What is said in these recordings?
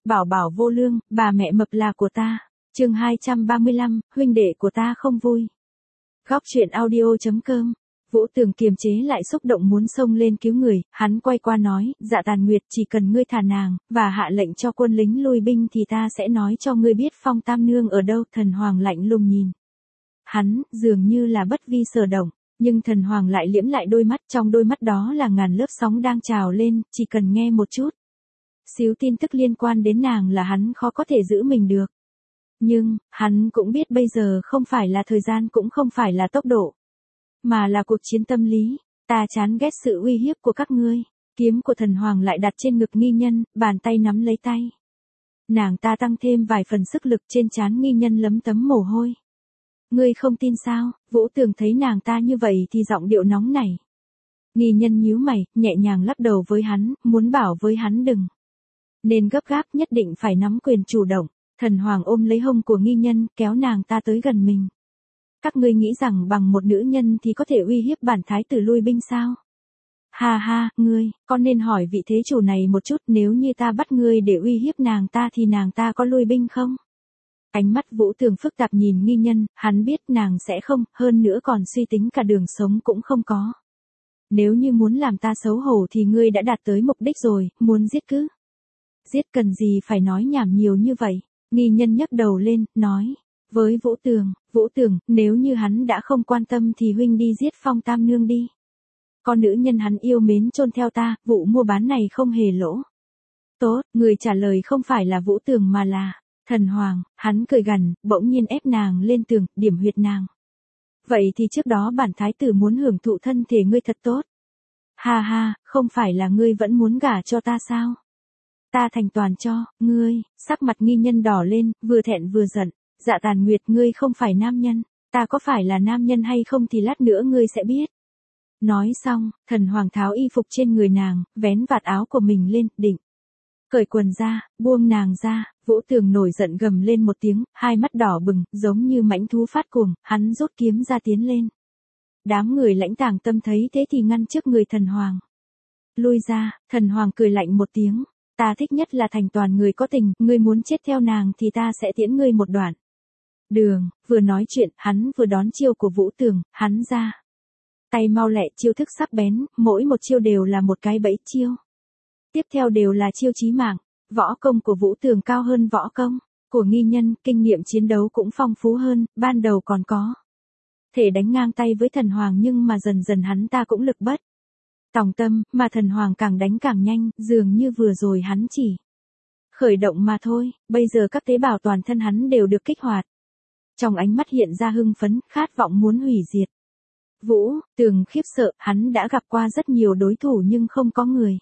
Bảo bảo vô lương, bà mẹ mập là của ta. Chương 235, huynh đệ của ta không vui. Góc truyện audio.com. Vũ Tường kiềm chế lại xúc động muốn xông lên cứu người, hắn quay qua nói, Dạ Tàn Nguyệt, chỉ cần ngươi thả nàng, và hạ lệnh cho quân lính lui binh thì ta sẽ nói cho ngươi biết Phong Tam Nương ở đâu. Thần Hoàng lạnh lùng nhìn hắn, dường như là bất vi sở động, nhưng Thần Hoàng lại liễm lại đôi mắt, trong đôi mắt đó là ngàn lớp sóng đang trào lên, chỉ cần nghe một chút xíu tin tức liên quan đến nàng là hắn khó có thể giữ mình được. Nhưng, hắn cũng biết bây giờ không phải là thời gian cũng không phải là tốc độ, mà là cuộc chiến tâm lý. Ta chán ghét sự uy hiếp của các ngươi. Kiếm của Thần Hoàng lại đặt trên ngực Nghi Nhân, bàn tay nắm lấy tay nàng ta, tăng thêm vài phần sức lực. Trên trán Nghi Nhân lấm tấm mồ hôi. Ngươi không tin sao? Vũ Tường thấy nàng ta như vậy thì giọng điệu nóng nảy. Nghi Nhân nhíu mày, nhẹ nhàng lắc đầu với hắn, muốn bảo với hắn đừng nên gấp gáp, nhất định phải nắm quyền chủ động. Thần Hoàng ôm lấy hông của Nghi Nhân, kéo nàng ta tới gần mình. Các ngươi nghĩ rằng bằng một nữ nhân thì có thể uy hiếp bản thái tử lui binh sao? Ha ha, ngươi, con nên hỏi vị thế chủ này một chút, nếu như ta bắt ngươi để uy hiếp nàng ta thì nàng ta có lui binh không? Ánh mắt Vũ Tường phức tạp nhìn Nghi Nhân, hắn biết nàng sẽ không, hơn nữa còn suy tính cả đường sống cũng không có. Nếu như muốn làm ta xấu hổ thì ngươi đã đạt tới mục đích rồi, muốn giết cứ giết, cần gì phải nói nhảm nhiều như vậy. Nghi Nhân nhấc đầu lên, nói với Vũ Tường, nếu như hắn đã không quan tâm thì huynh đi giết Phong Tam Nương đi. Con nữ nhân hắn yêu mến chôn theo ta, vụ mua bán này không hề lỗ. Tốt, người trả lời không phải là Vũ Tường mà là Thần Hoàng. Hắn cười gằn, bỗng nhiên ép nàng lên tường, điểm huyệt nàng. Vậy thì trước đó bản thái tử muốn hưởng thụ thân thể ngươi thật tốt. Ha ha, không phải là ngươi vẫn muốn gả cho ta sao? Ta thành toàn cho ngươi. Sắc mặt Nghi Nhân đỏ lên, vừa thẹn vừa giận. Dạ Tàn Nguyệt, ngươi không phải nam nhân, ta có phải là nam nhân hay không thì lát nữa ngươi sẽ biết. Nói xong, Thần Hoàng tháo y phục trên người nàng, vén vạt áo của mình lên, định cởi quần ra, buông nàng ra. Vũ Tường nổi giận gầm lên một tiếng, hai mắt đỏ bừng, giống như mãnh thú phát cuồng, hắn rút kiếm ra tiến lên. Đám người Lãnh Tàng Tâm thấy thế thì ngăn trước người Thần Hoàng. Lui ra. Thần Hoàng cười lạnh một tiếng. Ta thích nhất là thành toàn người có tình, ngươi muốn chết theo nàng thì ta sẽ tiễn ngươi một đoạn đường. Vừa nói chuyện, hắn vừa đón chiêu của Vũ Tường, hắn ra tay mau lẹ, chiêu thức sắc bén, mỗi một chiêu đều là một cái bẫy chiêu. Tiếp theo đều là chiêu chí mạng. Võ công của Vũ Tường cao hơn võ công của Nghi Nhân, kinh nghiệm chiến đấu cũng phong phú hơn, ban đầu còn có thể đánh ngang tay với Thần Hoàng, nhưng mà dần dần hắn ta cũng lực bất tòng tâm, mà Thần Hoàng càng đánh càng nhanh, dường như vừa rồi hắn chỉ khởi động mà thôi, bây giờ các tế bào toàn thân hắn đều được kích hoạt. Trong ánh mắt hiện ra hưng phấn, khát vọng muốn hủy diệt. Vũ Tường khiếp sợ, hắn đã gặp qua rất nhiều đối thủ nhưng không có người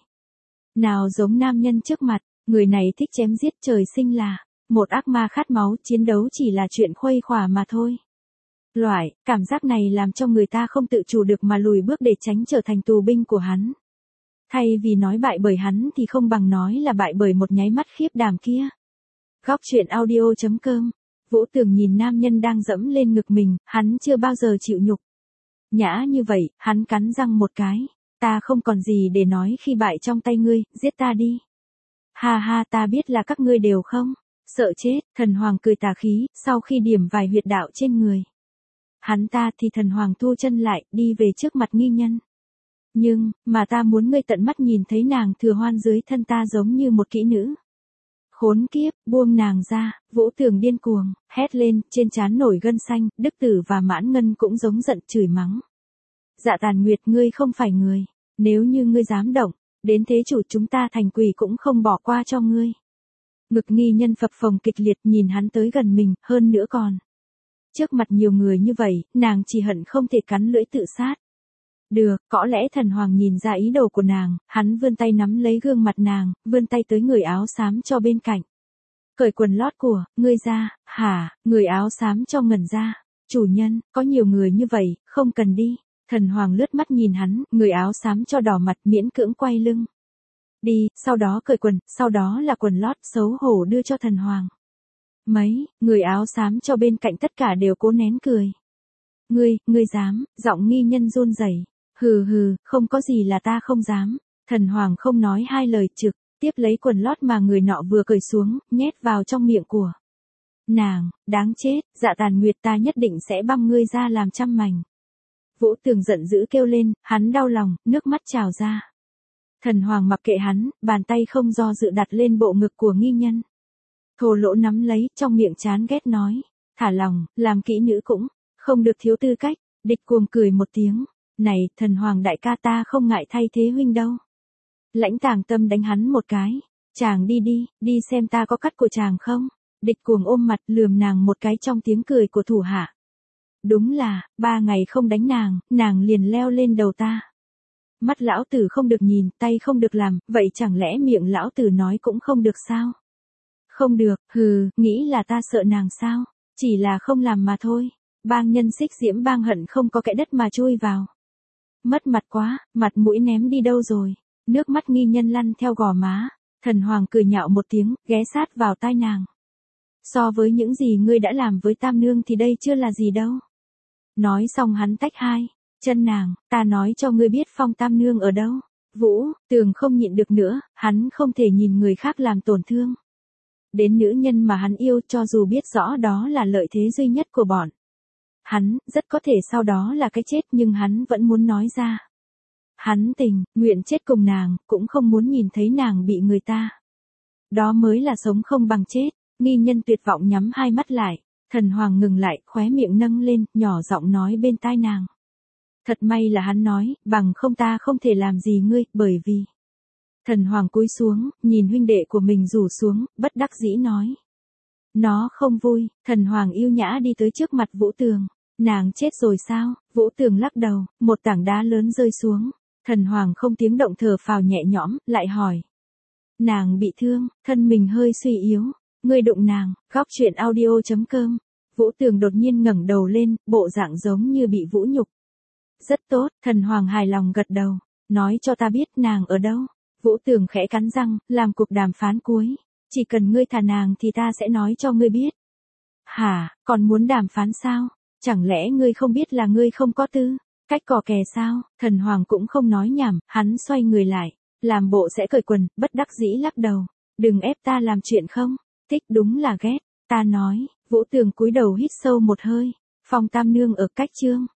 nào giống nam nhân trước mặt. Người này thích chém giết, trời sinh là một ác ma khát máu, chiến đấu chỉ là chuyện khuây khỏa mà thôi. Loại cảm giác này làm cho người ta không tự chủ được mà lùi bước để tránh trở thành tù binh của hắn. Thay vì nói bại bởi hắn thì không bằng nói là bại bởi một nháy mắt khiếp đảm kia. Góc truyện audio.com. Vũ Tường nhìn nam nhân đang dẫm lên ngực mình, hắn chưa bao giờ chịu nhục nhã như vậy, hắn cắn răng một cái. Ta không còn gì để nói khi bại trong tay ngươi, giết ta đi. Ha ha, ta biết là các ngươi đều không sợ chết. Thần Hoàng cười tà khí, sau khi điểm vài huyệt đạo trên người hắn ta thì Thần Hoàng thu chân lại, đi về trước mặt Nghi Nhân. Nhưng, mà ta muốn ngươi tận mắt nhìn thấy nàng thừa hoan dưới thân ta giống như một kỹ nữ. Khốn kiếp, buông nàng ra. Vũ Tường điên cuồng hét lên, trên trán nổi gân xanh. Đức Tử và Mãn Ngân cũng giống giận, chửi mắng. Dạ Tàn Nguyệt, ngươi không phải người, nếu như ngươi dám động đến thế chủ chúng ta thành quỷ cũng không bỏ qua cho ngươi. Ngực Nghi Nhân phập phồng kịch liệt, nhìn hắn tới gần mình, hơn nữa còn trước mặt nhiều người như vậy, nàng chỉ hận không thể cắn lưỡi tự sát. Được, có lẽ Thần Hoàng nhìn ra ý đồ của nàng, hắn vươn tay nắm lấy gương mặt nàng, vươn tay tới người áo xám cho bên cạnh. Cởi quần lót của ngươi ra. Hả? Người áo xám cho ngẩn ra. Chủ nhân, có nhiều người như vậy, không cần đi. Thần Hoàng lướt mắt nhìn hắn, người áo xám cho đỏ mặt, miễn cưỡng quay lưng đi, sau đó cởi quần, sau đó là quần lót, xấu hổ đưa cho Thần Hoàng. Mấy người áo xám cho bên cạnh tất cả đều cố nén cười. Ngươi dám? Giọng Nghi Nhân run rẩy. Hừ hừ, không có gì là ta không dám. Thần Hoàng không nói hai lời, trực tiếp lấy quần lót mà người nọ vừa cởi xuống, nhét vào trong miệng của nàng. Đáng chết, Dạ Tàn Nguyệt, ta nhất định sẽ băm ngươi ra làm trăm mảnh. Vũ Tường giận dữ kêu lên, hắn đau lòng, nước mắt trào ra. Thần Hoàng mặc kệ hắn, bàn tay không do dự đặt lên bộ ngực của nghi nhân. Thô lỗ nắm lấy, trong miệng chán ghét nói, thả lòng, làm kỹ nữ cũng không được thiếu tư cách. Địch Cuồng cười một tiếng, này, Thần Hoàng đại ca, ta không ngại thay thế huynh đâu. Lãnh Tàng Tâm đánh hắn một cái, chàng đi đi, đi xem ta có cắt của chàng không. Địch Cuồng ôm mặt lườm nàng một cái trong tiếng cười của thủ hạ. Đúng là, 3 ngày không đánh nàng liền leo lên đầu ta. Mắt lão tử không được nhìn, tay không được làm, vậy chẳng lẽ miệng lão tử nói cũng không được sao? Không được, hừ, nghĩ là ta sợ nàng sao? Chỉ là không làm mà thôi. Bang nhân Xích Diễm bang hận không có kẽ đất mà chui vào. Mất mặt quá, mặt mũi ném đi đâu rồi? Nước mắt nghi nhân lăn theo gò má. Thần Hoàng cười nhạo một tiếng, ghé sát vào tai nàng. So với những gì ngươi đã làm với Tam Nương thì đây chưa là gì đâu. Nói xong hắn tách hai chân nàng, ta nói cho ngươi biết Phong Tam Nương ở đâu. Vũ Tường không nhịn được nữa, hắn không thể nhìn người khác làm tổn thương đến nữ nhân mà hắn yêu, cho dù biết rõ đó là lợi thế duy nhất của bọn hắn, rất có thể sau đó là cái chết, nhưng hắn vẫn muốn nói ra. Hắn tình nguyện chết cùng nàng, cũng không muốn nhìn thấy nàng bị người ta. Đó mới là sống không bằng chết. Nghi nhân tuyệt vọng nhắm hai mắt lại. Thần Hoàng ngừng lại, khóe miệng nâng lên, nhỏ giọng nói bên tai nàng. Thật may là hắn nói, bằng không ta không thể làm gì ngươi, bởi vì... Thần Hoàng cúi xuống, nhìn huynh đệ của mình rủ xuống, bất đắc dĩ nói. Nó không vui. Thần Hoàng yêu nhã đi tới trước mặt Vũ Tường. Nàng chết rồi sao? Vũ Tường lắc đầu, một tảng đá lớn rơi xuống. Thần Hoàng không tiếng động thở phào nhẹ nhõm, lại hỏi. Nàng bị thương, thân mình hơi suy yếu. Ngươi đụng nàng. Góc truyện audio.com. Vũ Tường đột nhiên ngẩng đầu lên, bộ dạng giống như bị vũ nhục. Rất tốt, Thần Hoàng hài lòng gật đầu. Nói cho ta biết nàng ở đâu. Vũ Tường khẽ cắn răng, làm cuộc đàm phán cuối. Chỉ cần ngươi thả nàng thì ta sẽ nói cho ngươi biết. Hả, còn muốn đàm phán sao? Chẳng lẽ ngươi không biết là ngươi không có tư cách cò kè sao? Thần Hoàng cũng không nói nhảm, hắn xoay người lại, làm bộ sẽ cởi quần, bất đắc dĩ lắc đầu. Đừng ép ta làm chuyện không. Thích đúng là ghét. Ta nói. Vũ Tường cúi đầu hít sâu một hơi. Phong Tam Nương ở cách chương